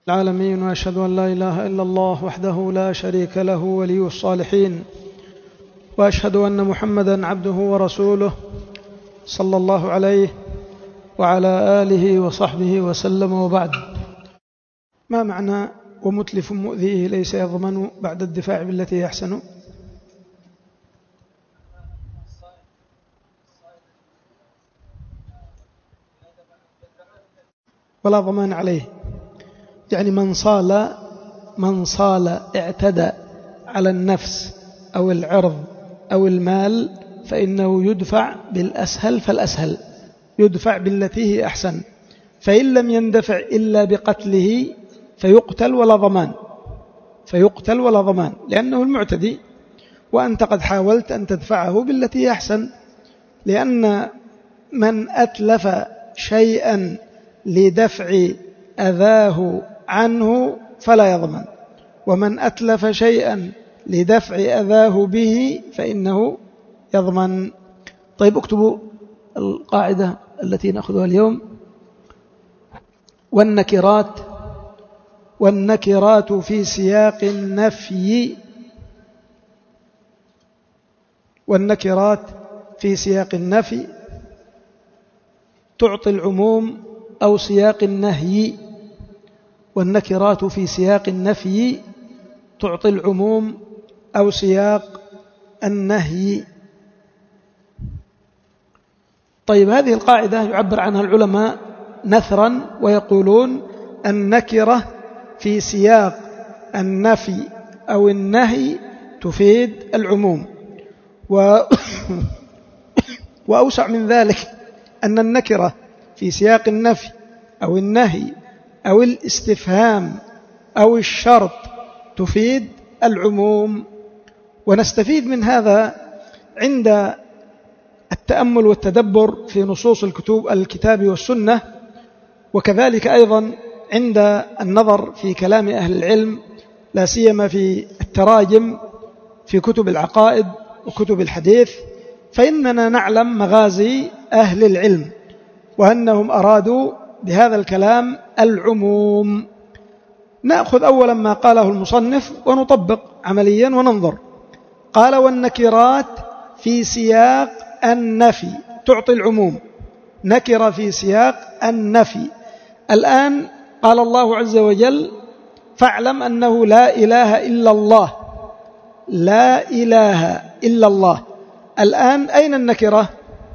العالمين، وأشهد أن لا إله إلا الله وحده لا شريك له ولي الصالحين، وأشهد أن محمدا عبده ورسوله صلى الله عليه وعلى آله وصحبه وسلم. وبعد، ما معنى ومتلف مؤذيه ليس يضمن بعد الدفاع بالتي يحسن؟ ولا ضمان عليه، يعني من صال اعتدى على النفس أو العرض أو المال فإنه يدفع بالأسهل فالأسهل، يدفع بالتي هي أحسن، فإن لم يندفع إلا بقتله فيقتل ولا ضمان لأنه المعتدي، وأنت قد حاولت أن تدفعه بالتي هي أحسن، لأن من أتلف شيئا لدفع أذاه عنه فلا يضمن، ومن أتلف شيئا لدفع أذاه به فإنه يضمن. طيب، اكتبوا القاعدة التي نأخذها اليوم: والنكرات في سياق النفي، والنكرات في سياق النفي تعطي العموم أو سياق النهي، والنكرات في سياق النفي تعطي العموم أو سياق النهي. طيب، هذه القاعدة يعبر عنها العلماء نثرا ويقولون: النكرة في سياق النفي أو النهي تفيد العموم، وأوسع من ذلك أن النكرة في سياق النفي أو النهي أو الاستفهام أو الشرط تفيد العموم. ونستفيد من هذا عند التأمل والتدبر في نصوص الكتاب والسنة، وكذلك أيضا عند النظر في كلام أهل العلم، لا سيما في التراجم في كتب العقائد وكتب الحديث، فإننا نعلم مغازي أهل العلم وأنهم أرادوا بهذا الكلام العموم. نأخذ أولا ما قاله المصنف ونطبق عمليا وننظر. قال: والنكرات في سياق النفي تعطي العموم، نكرة في سياق النفي. الآن قال الله عز وجل: فاعلم أنه لا إله إلا الله، لا إله إلا الله. الآن أين النكرة؟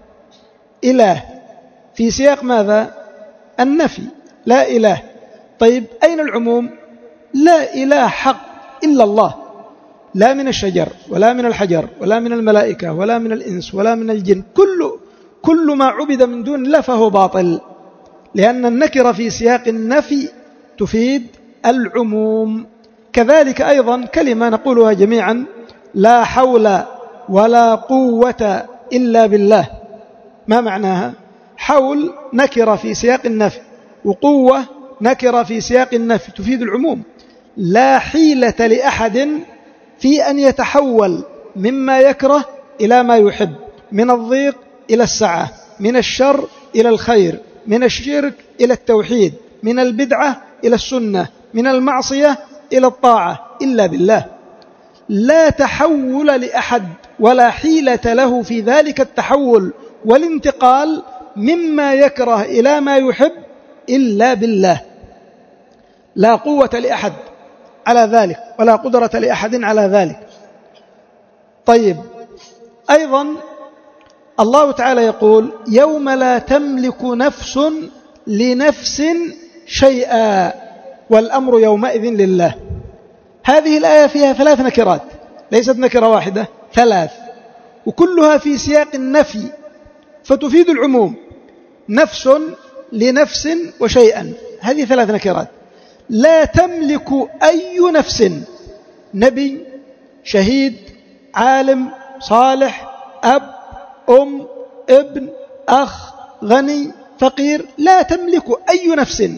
إله، في سياق ماذا؟ النفي، لا إله. طيب، أين العموم؟ لا إله حق إلا الله، لا من الشجر ولا من الحجر ولا من الملائكة ولا من الإنس ولا من الجن، كل ما عبد من دون الله فهو باطل، لأن النكرة في سياق النفي تفيد العموم. كذلك أيضا كلمة نقولها جميعا: لا حول ولا قوة إلا بالله. ما معناها؟ حول نكرة في سياق النفي، وقوة نكرة في سياق النفي تفيد العموم. لا حيلة لأحد في أن يتحول مما يكره إلى ما يحب، من الضيق إلى السعة، من الشر إلى الخير، من الشرك إلى التوحيد، من البدعة إلى السنة، من المعصية إلى الطاعة، إلا بالله. لا تحول لأحد ولا حيلة له في ذلك التحول والانتقال مما يكره إلى ما يحب إلا بالله. لا قوة لأحد على ذلك ولا قدرة لأحد على ذلك. طيب، أيضا الله تعالى يقول: يوم لا تملك نفس لنفس شيئا والأمر يومئذ لله. هذه الآية فيها 3 نكرات، ليست نكرة واحدة، 3، وكلها في سياق النفي فتفيد العموم. نفس لنفس وشيئا، هذه 3 نكرات. لا تملك أي نفس، نبي، شهيد، عالم، صالح، أب، أم، ابن، أخ، غني، فقير، لا تملك أي نفس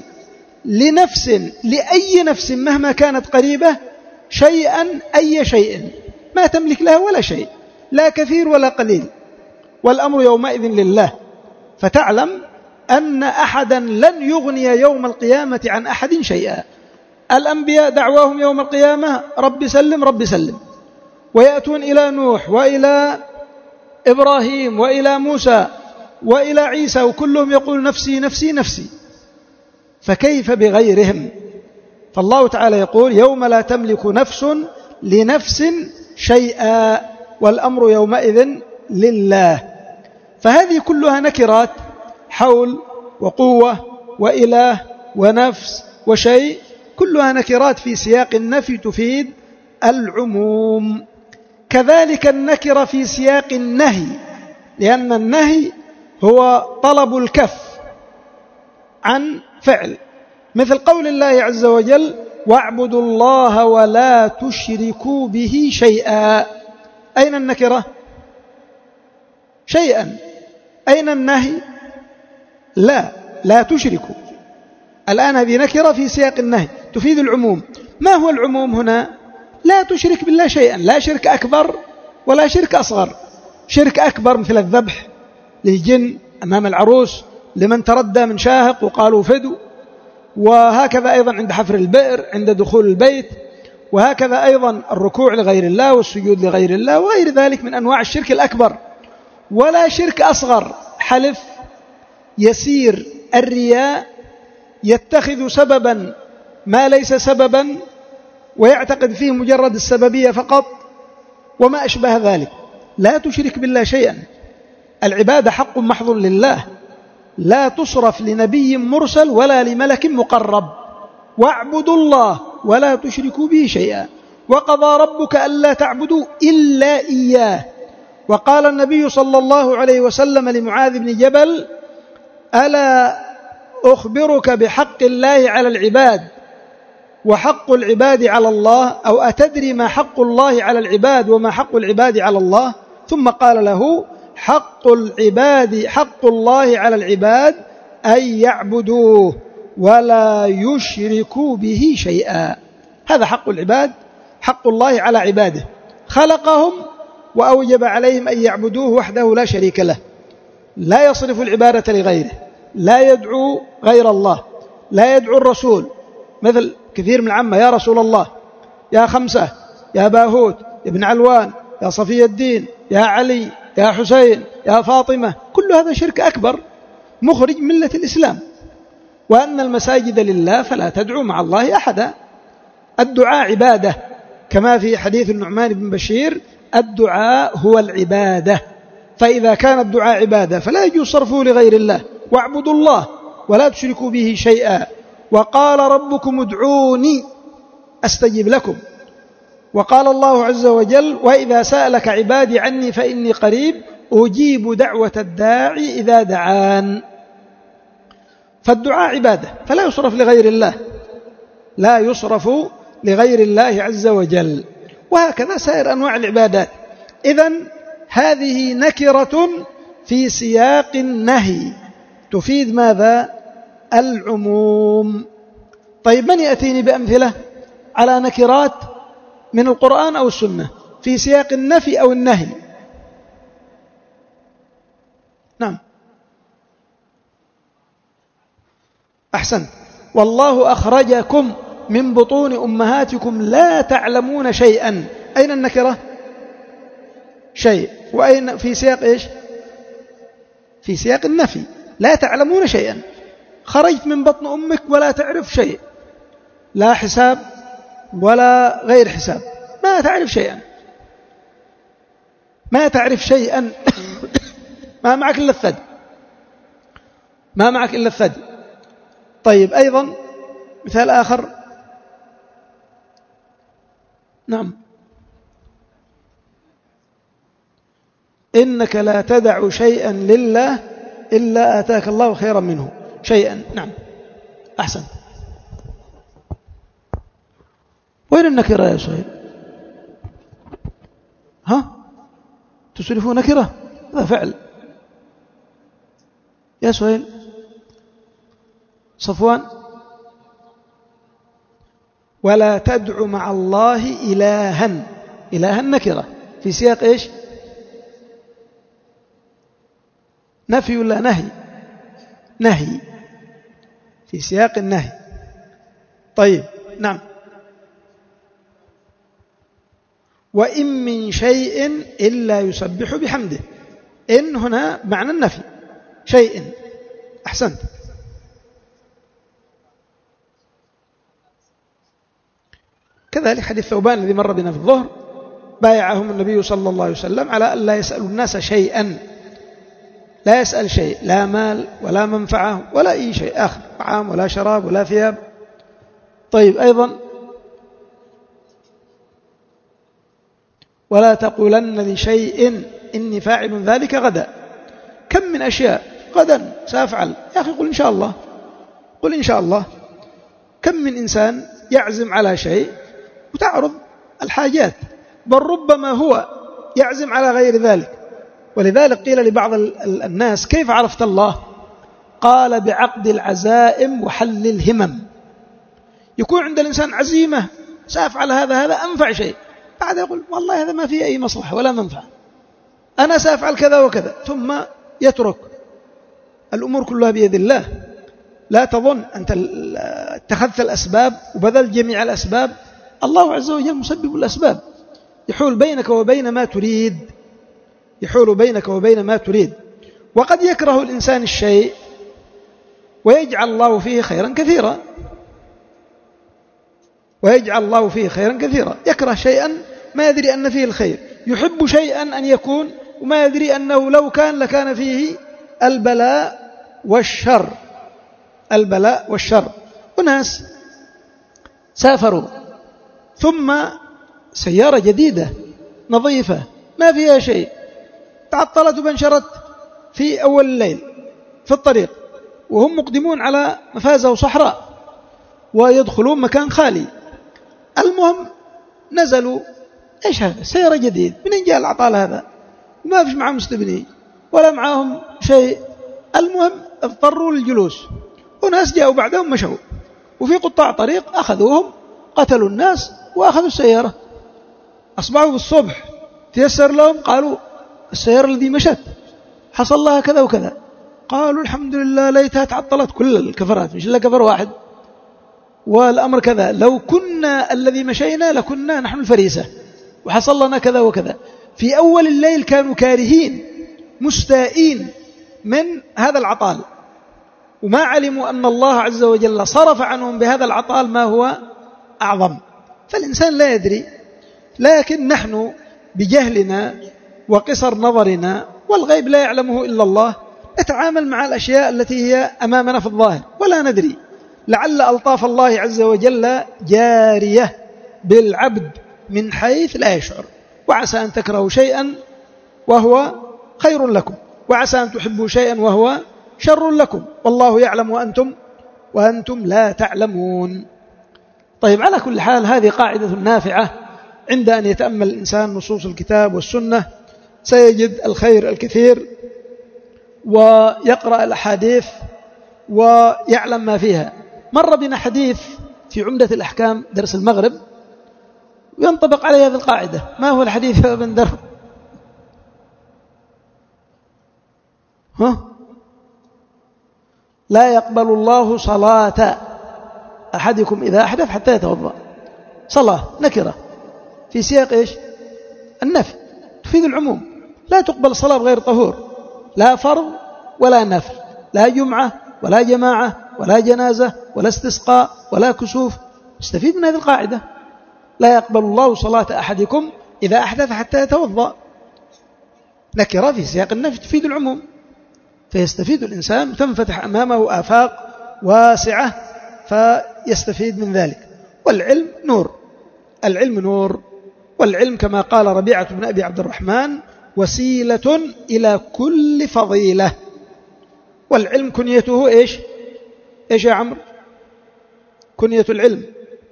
لأي نفس مهما كانت قريبة شيئا، أي شيء، ما تملك لها ولا شيء، لا كثير ولا قليل، والأمر يومئذ لله. فتعلم أن أحدا لن يغني يوم القيامة عن أحد شيئا، الأنبياء دعواهم يوم القيامة رب سلم رب سلم، ويأتون إلى نوح وإلى إبراهيم وإلى موسى وإلى عيسى وكلهم يقول نفسي نفسي نفسي، فكيف بغيرهم؟ فالله تعالى يقول يوم لا تملك نفس لنفس شيئا والأمر يومئذ لله. فهذه كلها نكرات، حول وقوة وإله ونفس وشيء، كلها نكرات في سياق النفي تفيد العموم. كذلك النكرة في سياق النهي، لأن النهي هو طلب الكف عن فعل، مثل قول الله عز وجل واعبدوا الله ولا تشركوا به شيئا. أين النكرة؟ شيئا. أين النهي؟ لا تشركوا. الآن هذه نكرة في سياق النهي تفيد العموم. ما هو العموم هنا؟ لا تشرك بالله شيئا، لا شرك أكبر ولا شرك أصغر. شرك أكبر مثل الذبح للجن أمام العروس لمن تردى من شاهق وقالوا فدوا، وهكذا أيضا عند حفر البئر، عند دخول البيت، وهكذا أيضا الركوع لغير الله والسجود لغير الله وغير ذلك من أنواع الشرك الأكبر. ولا شرك أصغر، حلف يسير، الرياء، يتخذ سببا ما ليس سببا ويعتقد فيه مجرد السببية فقط وما أشبه ذلك. لا تشرك بالله شيئا. العبادة حق محض لله، لا تصرف لنبي مرسل ولا لملك مقرب. واعبدوا الله ولا تشركوا به شيئا وقضى ربك ألا تعبدوا إلا إياه. وقال النبي صلى الله عليه وسلم لمعاذ بن جبل ألا أخبرك بحق الله على العباد وحق العباد على الله، أو أتدري ما حق الله على العباد وما حق العباد على الله؟ ثم قال له حق الله على العباد أن يعبدوه ولا يشركوا به شيئا. هذا حق العباد، حق الله على عباده، خلقهم وأوجب عليهم أن يعبدوه وحده لا شريك له، لا يصرف العبادة لغيره، لا يدعو غير الله، لا يدعو الرسول، مثل كثير من العامة يا رسول الله، يا خمسة، يا باهوت، يا ابن علوان، يا صفي الدين، يا علي، يا حسين، يا فاطمة. كل هذا شرك أكبر مخرج من ملة الإسلام. وأن المساجد لله فلا تدعو مع الله أحدا. الدعاء عبادة، كما في حديث النعمان بن بشير الدعاء هو العبادة. فإذا كان الدعاء عبادة فلا يجوز صرفه لغير الله. واعبدوا الله ولا تشركوا به شيئا. وقال ربكم ادعوني أستجب لكم. وقال الله عز وجل وإذا سألك عبادي عني فإني قريب أجيب دعوة الداعي إذا دعان. فالدعاء عبادة فلا يصرف لغير الله، لا يصرف لغير الله عز وجل. وهكذا سائر أنواع العبادات. إذن هذه نكرة في سياق النهي تفيد ماذا؟ العموم. طيب من يأتيني بأمثلة على نكرات من القرآن أو السنة في سياق النفي أو النهي؟ نعم أحسنت. والله أخرجكم من بطون أمهاتكم لا تعلمون شيئا. أين النكرة؟ شيء. وأين في سياق إيش؟ في سياق النفي. لا تعلمون شيئا، خرجت من بطن أمك ولا تعرف شيء، لا حساب ولا غير حساب، ما تعرف شيئا، ما تعرف شيئا. ما معك إلا الثدي، ما معك إلا الثدي. طيب أيضا مثال آخر. نعم إنك لا تدع شيئا لله إلا آتاك الله خيرا منه. شيئا. نعم أحسن. وين النكرة يا سهيل؟ ها تصرفون نكرة؟ هذا فعل يا سهيل. صفوان ولا تدع مع الله إلها. إلها نكرة في سياق إيش؟ نفي ولا نهي؟ نهي، في سياق النهي. طيب نعم. وإن من شيء إلا يسبح بحمده. إن هنا معنى النفي، شيء. أحسنت. كذلك حديث ثوبان الذي مر بنا في الظهر، بايعهم النبي صلى الله عليه وسلم على أن لا يسألوا الناس شيئا، لا يسأل شيء، لا مال ولا منفعة ولا أي شيء آخر، طعام ولا شراب ولا ثياب. طيب أيضا ولا تقولن لشيء إني فاعل ذلك غدا. كم من أشياء غدا سأفعل، يا أخي قل إن شاء الله، قل إن شاء الله. كم من إنسان يعزم على شيء وتعرض الحاجات، بل ربما هو يعزم على غير ذلك. ولذلك قيل لبعض الناس كيف عرفت الله؟ قال بعقد العزائم وحل الهمم. يكون عند الإنسان عزيمة سأفعل هذا أنفع شيء، بعد يقول والله هذا ما فيه أي مصلحة ولا منفعة، أنا سأفعل كذا وكذا، ثم يترك. الأمور كلها بيد الله. لا تظن أنت اتخذت الأسباب وبذلت جميع الأسباب، الله عز وجل مسبب الأسباب، يحول بينك وبين ما تريد، يحول بينك وبين ما تريد. وقد يكره الإنسان الشيء ويجعل الله فيه خيرا كثيرا، ويجعل الله فيه خيرا كثيرا. يكره شيئا ما يدري أن فيه الخير، يحب شيئا أن يكون وما يدري أنه لو كان لكان فيه البلاء والشر، البلاء والشر. وناس سافروا ثم سيارة جديدة نظيفة ما فيها شيء تعطلت وبنشرت في أول الليل في الطريق، وهم مقدمون على مفازة وصحراء ويدخلون مكان خالي. المهم نزلوا، إيش هذا؟ سيارة جديد، منين جاء العطال هذا؟ وما فيش معهم مستبني ولا معهم شيء. المهم اضطروا للجلوس، وناس جاءوا بعدهم مشوا، وفي قطاع طريق أخذوهم قتلوا الناس وأخذوا السيارة. أصبحوا بالصبح تيسر لهم، قالوا السيارة الذي مشت حصل لها كذا وكذا. قالوا الحمد لله ليتها تعطلت كل الكفرات مش إلا كفر واحد، والأمر كذا، لو كنا الذي مشينا لكنا نحن الفريسة وحصل لنا كذا وكذا. في أول الليل كانوا كارهين مستائين من هذا العطال، وما علموا أن الله عز وجل صرف عنهم بهذا العطال ما هو أعظم. فالإنسان لا يدري، لكن نحن بجهلنا وقصر نظرنا والغيب لا يعلمه إلا الله نتعامل مع الأشياء التي هي أمامنا في الظاهر ولا ندري. لعل ألطاف الله عز وجل جارية بالعبد من حيث لا يشعر. وعسى أن تكرهوا شيئا وهو خير لكم، وعسى أن تحبوا شيئا وهو شر لكم، والله يعلم وأنتم لا تعلمون. طيب، على كل حال هذه قاعدة نافعة عند أن يتأمل الإنسان نصوص الكتاب والسنة سيجد الخير الكثير، ويقرأ الأحاديث ويعلم ما فيها. مر بنا حديث في عمدة الأحكام درس المغرب ينطبق عليه هذه القاعدة. ما هو الحديث يا ابن درب؟ لا يقبل الله صلاة أحدكم إذا أحدث حتى يتوضأ. صلاة نكرة في سياق إيش؟ النفي، تفيد العموم. لا تقبل صلاة غير طهور، لا فرض ولا نفل، لا جمعة ولا جماعة ولا جنازة ولا استسقاء ولا كسوف. استفيد من هذه القاعدة، لا يقبل الله صلاة أحدكم إذا أحدث حتى يتوضأ. نكرة في سياق النفي تفيد العموم، فيستفيد الإنسان وتنفتح أمامه آفاق واسعة فيستفيد من ذلك. والعلم نور، العلم نور، والعلم كما قال ربيعة بن أبي عبد الرحمن وسيلة إلى كل فضيلة. والعلم كنيته إيش يا عمرو؟ كنية العلم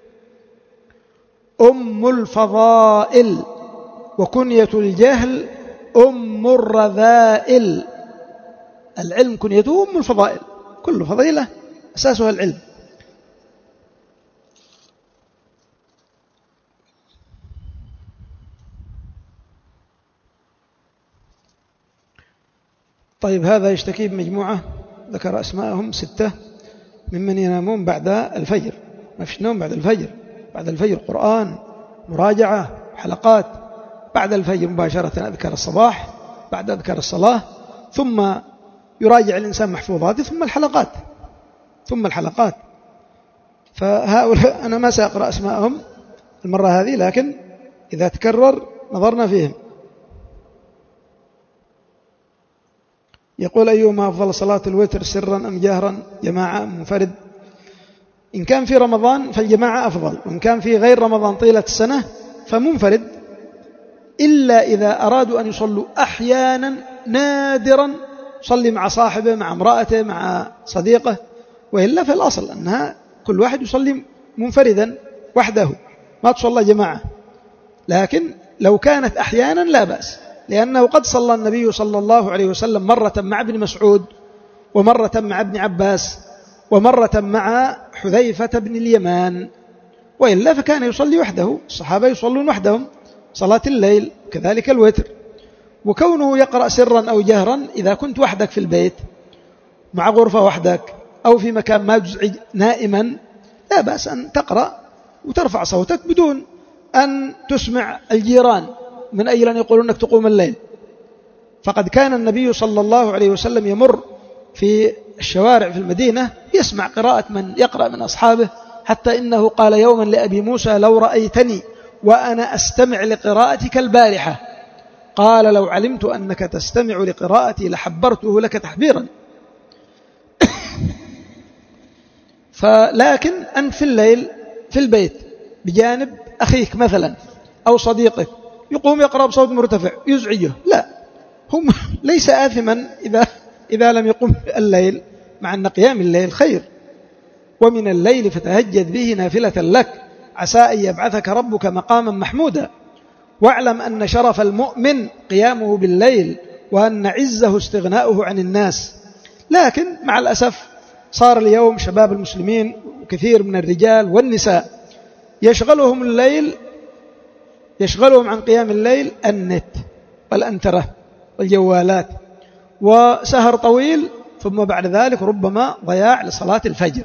أم الفضائل، وكنية الجهل أم الرذائل. العلم كنيته أم الفضائل، كل فضيلة أساسها العلم. طيب، هذا يشتكي بمجموعة ذكر أسماءهم 6 ممن ينامون بعد الفجر. ما فيش نوم بعد الفجر. بعد الفجر قرآن، مراجعة، حلقات. بعد الفجر مباشرة أذكار الصباح، بعد أذكار الصلاة، ثم يراجع الإنسان محفوظاته، ثم الحلقات. فهؤلاء أنا ما سأقرأ أسماءهم المرة هذه، لكن إذا تكرر نظرنا فيهم. يقول أيهما أفضل، صلاة الوتر سرا أم جهرا، جماعة أم منفرد؟ إن كان في رمضان فالجماعة أفضل، وإن كان في غير رمضان طيلة السنة فمنفرد، إلا إذا أرادوا أن يصلوا أحيانا نادرا، يصلي مع صاحبه، مع امرأته، مع صديقه، وإلا في الأصل أنها كل واحد يصلي منفردا وحده، ما تصلى جماعة. لكن لو كانت أحيانا لا بأس، لأنه قد صلى النبي صلى الله عليه وسلم مرة مع ابن مسعود، ومرة مع ابن عباس، ومرة مع حذيفة بن اليمان، وإلا فكان يصلي وحده. الصحابة يصلون وحدهم صلاة الليل، كذلك الوتر. وكونه يقرأ سرا أو جهرا، إذا كنت وحدك في البيت مع غرفة وحدك أو في مكان ما تزعج نائما، لا بأس أن تقرأ وترفع صوتك بدون أن تسمع الجيران من أجل أن يقولون أنك تقوم الليل. فقد كان النبي صلى الله عليه وسلم يمر في الشوارع في المدينة يسمع قراءة من يقرأ من أصحابه، حتى إنه قال يوما لأبي موسى لو رأيتني وأنا أستمع لقراءتك البارحة، قال لو علمت أنك تستمع لقراءتي لحبرته لك تحبيرا. فلكن أنت في الليل في البيت بجانب أخيك مثلا أو صديقك يقوم يقرأ بصوت مرتفع يزعجه، لا، هم ليس آثما إذا لم يقم الليل، مع أن قيام الليل خير. ومن الليل فتهجد به نافلة لك عسى أن يبعثك ربك مقاما محمودا. واعلم أن شرف المؤمن قيامه بالليل، وأن عزه استغناؤه عن الناس. لكن مع الأسف صار اليوم شباب المسلمين وكثير من الرجال والنساء يشغلهم عن قيام الليل النت والأنترة والجوالات وسهر طويل، ثم بعد ذلك ربما ضياع لصلاة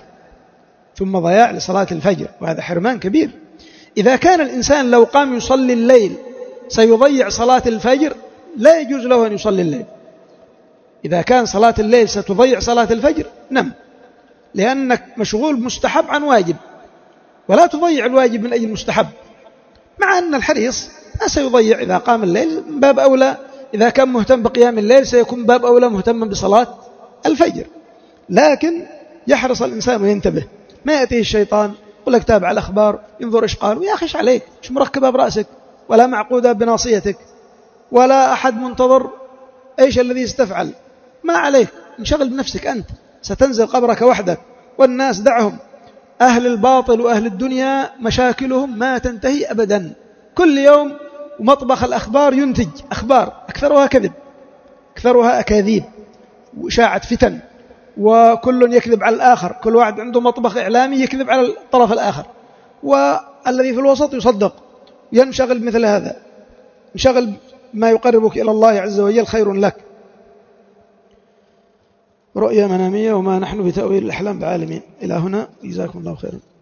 الفجر، وهذا حرمان كبير. إذا كان الإنسان لو قام يصلي الليل سيضيع صلاة الفجر، لا يجوز له أن يصلي الليل. إذا كان صلاة الليل ستضيع صلاة الفجر، نم، لأنك مشغول مستحب عن واجب، ولا تضيع الواجب من أجل المستحب. مع أن الحريص ما سيضيع إذا قام الليل، باب أولى إذا كان مهتم بقيام الليل سيكون باب أولى مهتما بصلاة الفجر. لكن يحرص الإنسان وينتبه، ما يأتيه الشيطان يقول لك تابع الأخبار ينظر إيش قالوا، يا أخي إيش عليك، مش مركبة برأسك ولا معقودة بناصيتك ولا أحد منتظر إيش الذي ستفعل، ما عليك، انشغل بنفسك، أنت ستنزل قبرك وحدك، والناس دعهم، أهل الباطل وأهل الدنيا مشاكلهم ما تنتهي أبدا، كل يوم ومطبخ الأخبار ينتج أخبار أكثرها كذب، أكثرها أكاذيب وإشاعة فتن، وكل يكذب على الآخر، كل واحد عنده مطبخ إعلامي يكذب على الطرف الآخر، والذي في الوسط يصدق، ينشغل بمثل هذا، انشغل ما يقربك إلى الله عز وجل خير لك. رؤيا منامية وما نحن بتأويل الأحلام بعالمين. إلى هنا، جزاكم الله خيرا.